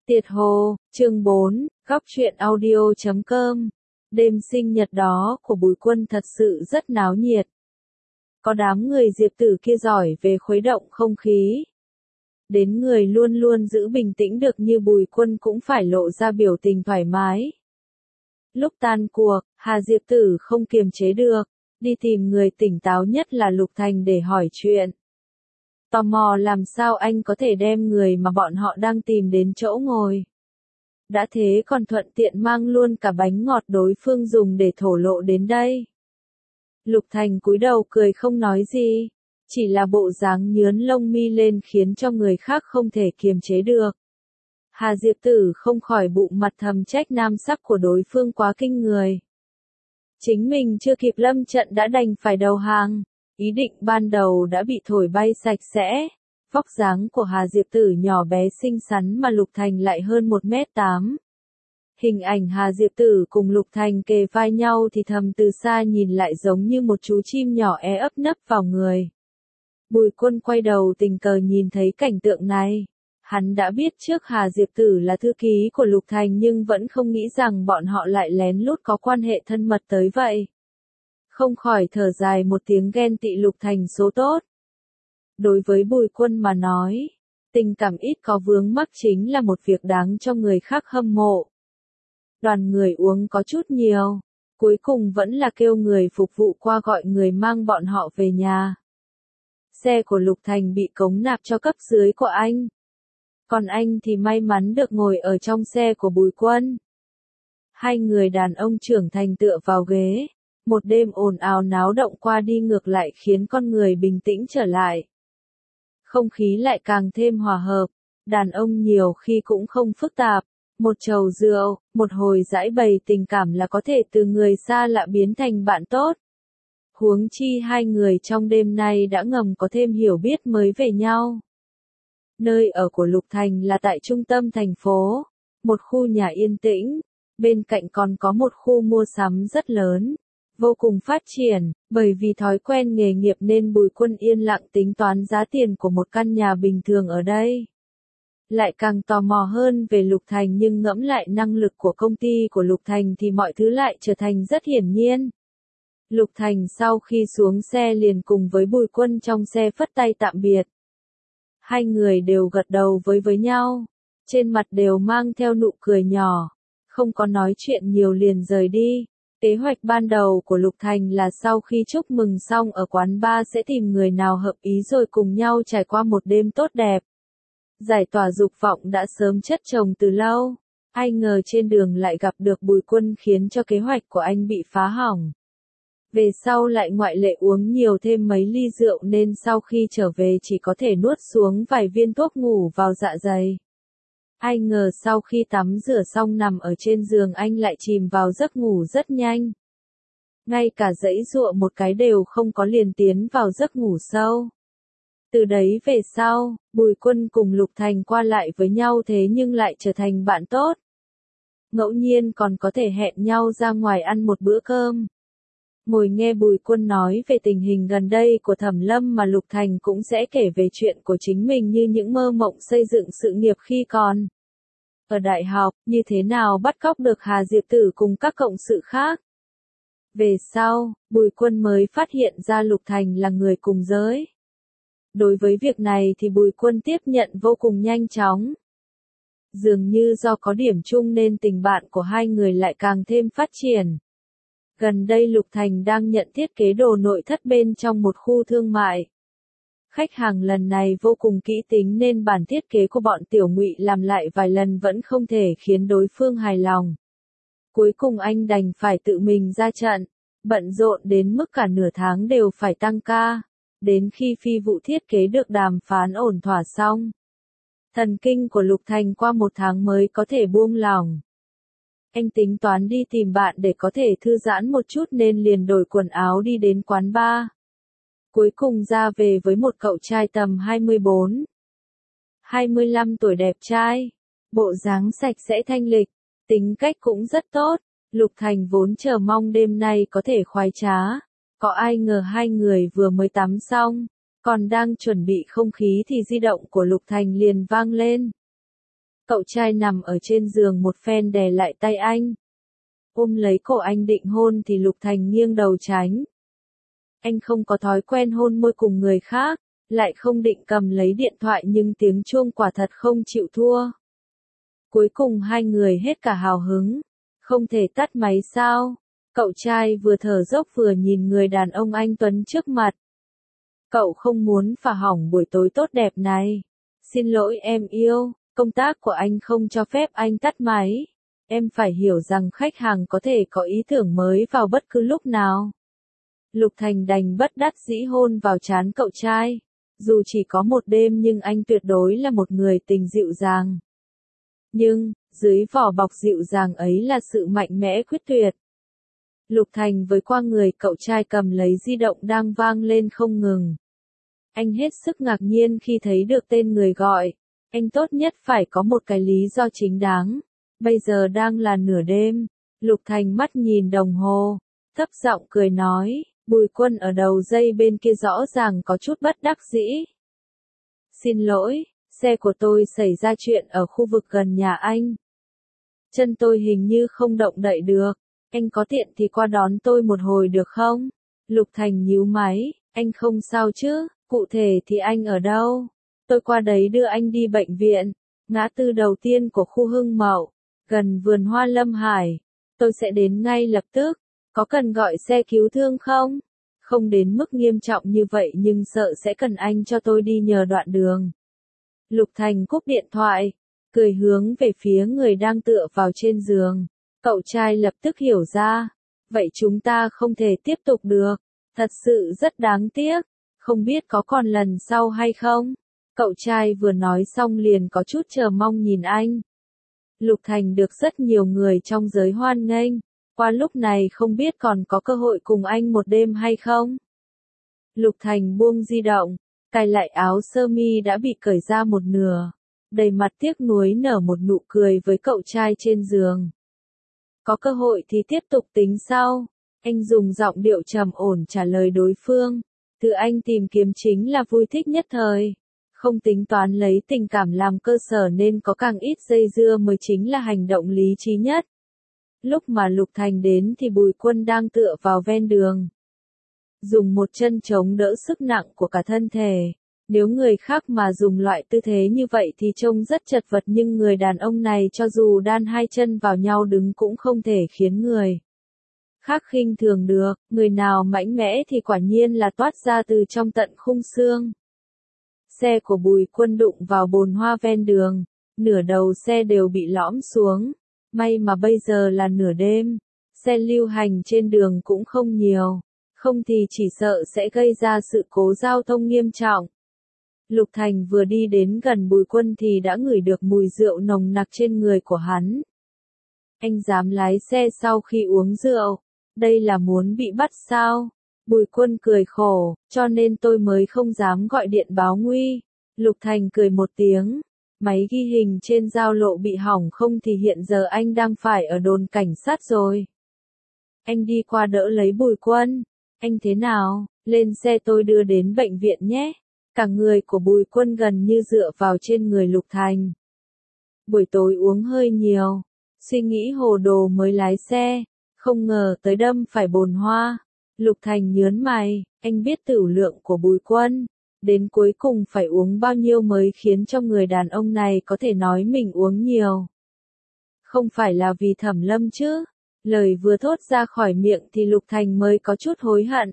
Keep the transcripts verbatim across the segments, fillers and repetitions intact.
Tiệt Hồ, chương bốn, góc truyện audio chấm com. Đêm sinh nhật đó của Bùi Quân thật sự rất náo nhiệt. Có đám người Diệp Tử kia giỏi về khuấy động không khí. Đến người luôn luôn giữ bình tĩnh được như Bùi Quân cũng phải lộ ra biểu tình thoải mái. Lúc tan cuộc, Hà Diệp Tử không kiềm chế được, đi tìm người tỉnh táo nhất là Lục Thành để hỏi chuyện. Tò mò làm sao anh có thể đem người mà bọn họ đang tìm đến chỗ ngồi. Đã thế còn thuận tiện mang luôn cả bánh ngọt đối phương dùng để thổ lộ đến đây. Lục Thành cúi đầu cười không nói gì, chỉ là bộ dáng nhướn lông mi lên khiến cho người khác không thể kiềm chế được. Hà Diệp Tử không khỏi bụng mặt thầm trách nam sắc của đối phương quá kinh người. Chính mình chưa kịp lâm trận đã đành phải đầu hàng. Ý định ban đầu đã bị thổi bay sạch sẽ. Vóc dáng của Hà Diệp Tử nhỏ bé xinh xắn mà Lục Thành lại hơn một mét tám. Hình ảnh Hà Diệp Tử cùng Lục Thành kề vai nhau thì thầm từ xa nhìn lại giống như một chú chim nhỏ é ấp nấp vào người. Bùi Quân quay đầu tình cờ nhìn thấy cảnh tượng này. Hắn đã biết trước Hà Diệp Tử là thư ký của Lục Thành nhưng vẫn không nghĩ rằng bọn họ lại lén lút có quan hệ thân mật tới vậy. Không khỏi thở dài một tiếng ghen tị Lục Thành số tốt. Đối với Bùi Quân mà nói, tình cảm ít có vướng mắc chính là một việc đáng cho người khác hâm mộ. Đoàn người uống có chút nhiều, cuối cùng vẫn là kêu người phục vụ qua gọi người mang bọn họ về nhà. Xe của Lục Thành bị cống nạp cho cấp dưới của anh. Còn anh thì may mắn được ngồi ở trong xe của Bùi Quân. Hai người đàn ông trưởng thành tựa vào ghế. Một đêm ồn ào náo động qua đi ngược lại khiến con người bình tĩnh trở lại. Không khí lại càng thêm hòa hợp, đàn ông nhiều khi cũng không phức tạp, một chầu rượu, một hồi giãi bày tình cảm là có thể từ người xa lạ biến thành bạn tốt. Huống chi hai người trong đêm nay đã ngầm có thêm hiểu biết mới về nhau. Nơi ở của Lục Thành là tại trung tâm thành phố, một khu nhà yên tĩnh, bên cạnh còn có một khu mua sắm rất lớn. Vô cùng phát triển, bởi vì thói quen nghề nghiệp nên Bùi Quân yên lặng tính toán giá tiền của một căn nhà bình thường ở đây. Lại càng tò mò hơn về Lục Thành nhưng ngẫm lại năng lực của công ty của Lục Thành thì mọi thứ lại trở thành rất hiển nhiên. Lục Thành sau khi xuống xe liền cùng với Bùi Quân trong xe phất tay tạm biệt. Hai người đều gật đầu với với nhau, trên mặt đều mang theo nụ cười nhỏ, không có nói chuyện nhiều liền rời đi. Kế hoạch ban đầu của Lục Thành là sau khi chúc mừng xong ở quán bar sẽ tìm người nào hợp ý rồi cùng nhau trải qua một đêm tốt đẹp. Giải tỏa dục vọng đã sớm chất chồng từ lâu, ai ngờ trên đường lại gặp được Bùi Quân khiến cho kế hoạch của anh bị phá hỏng. Về sau lại ngoại lệ uống nhiều thêm mấy ly rượu nên sau khi trở về chỉ có thể nuốt xuống vài viên thuốc ngủ vào dạ dày. Ai ngờ sau khi tắm rửa xong nằm ở trên giường anh lại chìm vào giấc ngủ rất nhanh. Ngay cả giãy giụa một cái đều không có liền tiến vào giấc ngủ sâu. Từ đấy về sau, Bùi Quân cùng Lục Thành qua lại với nhau thế nhưng lại trở thành bạn tốt. Ngẫu nhiên còn có thể hẹn nhau ra ngoài ăn một bữa cơm. Ngồi nghe Bùi Quân nói về tình hình gần đây của Thẩm Lâm mà Lục Thành cũng sẽ kể về chuyện của chính mình như những mơ mộng xây dựng sự nghiệp khi còn ở đại học, như thế nào bắt cóc được Hà Diệp Tử cùng các cộng sự khác. Về sau, Bùi Quân mới phát hiện ra Lục Thành là người cùng giới. Đối với việc này thì Bùi Quân tiếp nhận vô cùng nhanh chóng. Dường như do có điểm chung nên tình bạn của hai người lại càng thêm phát triển. Gần đây Lục Thành đang nhận thiết kế đồ nội thất bên trong một khu thương mại. Khách hàng lần này vô cùng kỹ tính nên bản thiết kế của bọn Tiểu Ngụy làm lại vài lần vẫn không thể khiến đối phương hài lòng. Cuối cùng anh đành phải tự mình ra trận, bận rộn đến mức cả nửa tháng đều phải tăng ca, đến khi phi vụ thiết kế được đàm phán ổn thỏa xong. Thần kinh của Lục Thành qua một tháng mới có thể buông lỏng. Anh tính toán đi tìm bạn để có thể thư giãn một chút nên liền đổi quần áo đi đến quán bar. Cuối cùng ra về với một cậu trai tầm hai mươi bốn, hai mươi lăm tuổi đẹp trai, bộ dáng sạch sẽ thanh lịch, tính cách cũng rất tốt. Lục Thành vốn chờ mong đêm nay có thể khoái trá, có ai ngờ hai người vừa mới tắm xong, còn đang chuẩn bị không khí thì di động của Lục Thành liền vang lên. Cậu trai nằm ở trên giường một phen đè lại tay anh. Ôm lấy cổ anh định hôn thì Lục Thành nghiêng đầu tránh. Anh không có thói quen hôn môi cùng người khác, lại không định cầm lấy điện thoại nhưng tiếng chuông quả thật không chịu thua. Cuối cùng hai người hết cả hào hứng. Không thể tắt máy sao? Cậu trai vừa thở dốc vừa nhìn người đàn ông anh tuấn trước mặt. Cậu không muốn phá hỏng buổi tối tốt đẹp này. Xin lỗi em yêu, công tác của anh không cho phép anh tắt máy. Em phải hiểu rằng khách hàng có thể có ý tưởng mới vào bất cứ lúc nào. Lục Thành đành bất đắc dĩ hôn vào trán cậu trai. Dù chỉ có một đêm nhưng anh tuyệt đối là một người tình dịu dàng. Nhưng, dưới vỏ bọc dịu dàng ấy là sự mạnh mẽ quyết tuyệt. Lục Thành với qua người cậu trai cầm lấy di động đang vang lên không ngừng. Anh hết sức ngạc nhiên khi thấy được tên người gọi. Anh tốt nhất phải có một cái lý do chính đáng. Bây giờ đang là nửa đêm. Lục Thành mắt nhìn đồng hồ, thấp giọng cười nói, Bùi Quân ở đầu dây bên kia rõ ràng có chút bất đắc dĩ. Xin lỗi, xe của tôi xảy ra chuyện ở khu vực gần nhà anh. Chân tôi hình như không động đậy được, anh có tiện thì qua đón tôi một hồi được không? Lục Thành nhíu máy, anh không sao chứ, cụ thể thì anh ở đâu? Tôi qua đấy đưa anh đi bệnh viện, ngã tư đầu tiên của khu Hưng Mậu, gần vườn hoa Lâm Hải. Tôi sẽ đến ngay lập tức, có cần gọi xe cứu thương không? Không đến mức nghiêm trọng như vậy nhưng sợ sẽ cần anh cho tôi đi nhờ đoạn đường. Lục Thành cúp điện thoại, cười hướng về phía người đang tựa vào trên giường. Cậu trai lập tức hiểu ra. Vậy chúng ta không thể tiếp tục được. Thật sự rất đáng tiếc. Không biết có còn lần sau hay không? Cậu trai vừa nói xong liền có chút chờ mong nhìn anh. Lục Thành được rất nhiều người trong giới hoan nghênh. Qua lúc này không biết còn có cơ hội cùng anh một đêm hay không? Lục Thành buông di động, cài lại áo sơ mi đã bị cởi ra một nửa. Đầy mặt tiếc nuối nở một nụ cười với cậu trai trên giường. Có cơ hội thì tiếp tục tính sau. Anh dùng giọng điệu trầm ổn trả lời đối phương. Thứ anh tìm kiếm chính là vui thích nhất thời. Không tính toán lấy tình cảm làm cơ sở nên có càng ít dây dưa mới chính là hành động lý trí nhất. Lúc mà Lục Thành đến thì Bùi Quân đang tựa vào ven đường. Dùng một chân chống đỡ sức nặng của cả thân thể. Nếu người khác mà dùng loại tư thế như vậy thì trông rất chật vật nhưng người đàn ông này cho dù đan hai chân vào nhau đứng cũng không thể khiến người khác khinh thường được. Người nào mạnh mẽ thì quả nhiên là toát ra từ trong tận khung xương. Xe của Bùi Quân đụng vào bồn hoa ven đường. Nửa đầu xe đều bị lõm xuống. May mà bây giờ là nửa đêm. Xe lưu hành trên đường cũng không nhiều. Không thì chỉ sợ sẽ gây ra sự cố giao thông nghiêm trọng. Lục Thành vừa đi đến gần Bùi Quân thì đã ngửi được mùi rượu nồng nặc trên người của hắn. Anh dám lái xe sau khi uống rượu. Đây là muốn bị bắt sao? Bùi Quân cười khổ, cho nên tôi mới không dám gọi điện báo nguy. Lục Thành cười một tiếng. Máy ghi hình trên giao lộ bị hỏng không thì hiện giờ anh đang phải ở đồn cảnh sát rồi. Anh đi qua đỡ lấy Bùi Quân. Anh thế nào? Lên xe tôi đưa đến bệnh viện nhé. Cả người của Bùi Quân gần như dựa vào trên người Lục Thành. Buổi tối uống hơi nhiều. Suy nghĩ hồ đồ mới lái xe. Không ngờ tới đâm phải bồn hoa. Lục Thành nhớn mày. Anh biết tửu lượng của Bùi Quân. Đến cuối cùng phải uống bao nhiêu mới khiến cho người đàn ông này có thể nói mình uống nhiều. Không phải là vì Thẩm Lâm chứ. Lời vừa thốt ra khỏi miệng thì Lục Thành mới có chút hối hận.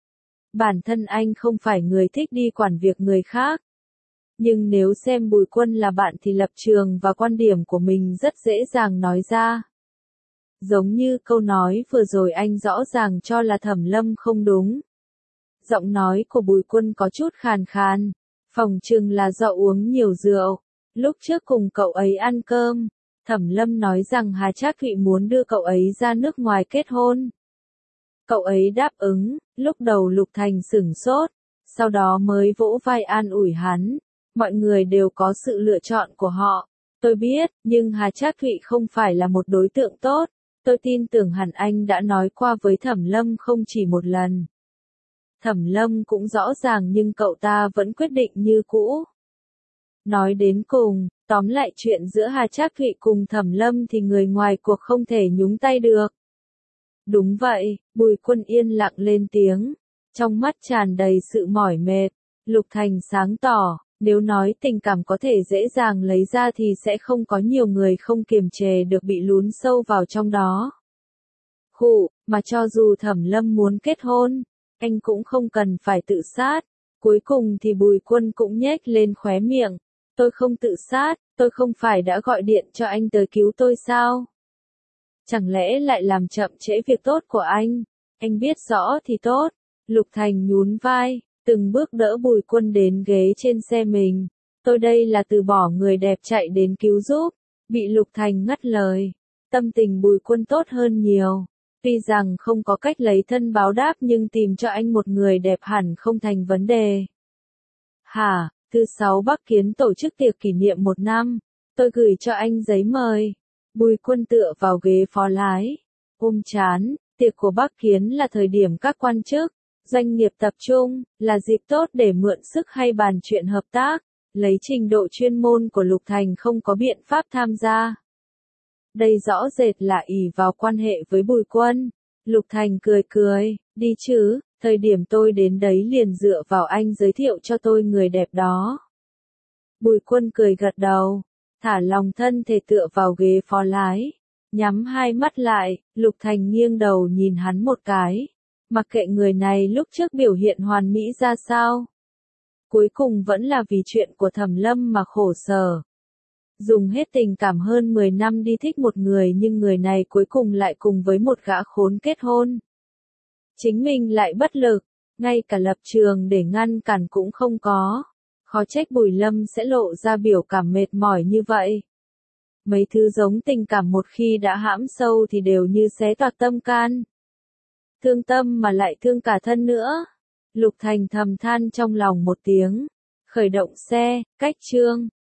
Bản thân anh không phải người thích đi quản việc người khác. Nhưng nếu xem Bùi Quân là bạn thì lập trường và quan điểm của mình rất dễ dàng nói ra. Giống như câu nói vừa rồi anh rõ ràng cho là Thẩm Lâm không đúng. Giọng nói của Bùi Quân có chút khàn khàn. Phỏng chừng là do uống nhiều rượu. Lúc trước cùng cậu ấy ăn cơm, Thẩm Lâm nói rằng Hà Trác Thụy muốn đưa cậu ấy ra nước ngoài kết hôn. Cậu ấy đáp ứng, lúc đầu Lục Thành sửng sốt, sau đó mới vỗ vai an ủi hắn. Mọi người đều có sự lựa chọn của họ. Tôi biết, nhưng Hà Trác Thụy không phải là một đối tượng tốt. Tôi tin tưởng hẳn anh đã nói qua với Thẩm Lâm không chỉ một lần. Thẩm Lâm cũng rõ ràng nhưng cậu ta vẫn quyết định như cũ. Nói đến cùng, tóm lại chuyện giữa Hà Trác Thụy cùng Thẩm Lâm thì người ngoài cuộc không thể nhúng tay được. Đúng vậy, Bùi Quân yên lặng lên tiếng, trong mắt tràn đầy sự mỏi mệt. Lục Thành sáng tỏ, nếu nói tình cảm có thể dễ dàng lấy ra thì sẽ không có nhiều người không kiềm chế được bị lún sâu vào trong đó. Khụ, mà cho dù Thẩm Lâm muốn kết hôn, anh cũng không cần phải tự sát. Cuối cùng thì Bùi Quân cũng nhếch lên khóe miệng. Tôi không tự sát, tôi không phải đã gọi điện cho anh tới cứu tôi sao? Chẳng lẽ lại làm chậm trễ việc tốt của anh? Anh biết rõ thì tốt. Lục Thành nhún vai, từng bước đỡ Bùi Quân đến ghế trên xe mình. Tôi đây là từ bỏ người đẹp chạy đến cứu giúp. Bị Lục Thành ngắt lời. Tâm tình Bùi Quân tốt hơn nhiều. Tuy rằng không có cách lấy thân báo đáp nhưng tìm cho anh một người đẹp hẳn không thành vấn đề. Hả, thứ sáu Bắc Kiến tổ chức tiệc kỷ niệm một năm. Tôi gửi cho anh giấy mời. Bùi Quân tựa vào ghế phó lái. Ôm chán, tiệc của Bắc Kiến là thời điểm các quan chức, doanh nghiệp tập trung, là dịp tốt để mượn sức hay bàn chuyện hợp tác. Lấy trình độ chuyên môn của Lục Thành không có biện pháp tham gia. Đây rõ rệt là ỷ vào quan hệ với Bùi Quân. Lục Thành cười cười, đi chứ, thời điểm tôi đến đấy liền dựa vào anh giới thiệu cho tôi người đẹp đó. Bùi Quân cười gật đầu, thả lòng thân thể tựa vào ghế phó lái, nhắm hai mắt lại. Lục Thành nghiêng đầu nhìn hắn một cái, mặc kệ người này lúc trước biểu hiện hoàn mỹ ra sao. Cuối cùng vẫn là vì chuyện của Thẩm Lâm mà khổ sở. Dùng hết tình cảm hơn mười năm đi thích một người nhưng người này cuối cùng lại cùng với một gã khốn kết hôn. Chính mình lại bất lực, ngay cả lập trường để ngăn cản cũng không có. Khó trách Bùi Lâm sẽ lộ ra biểu cảm mệt mỏi như vậy. Mấy thứ giống tình cảm một khi đã hãm sâu thì đều như xé toạc tâm can. Thương tâm mà lại thương cả thân nữa. Lục Thành thầm than trong lòng một tiếng. Khởi động xe, cách chương.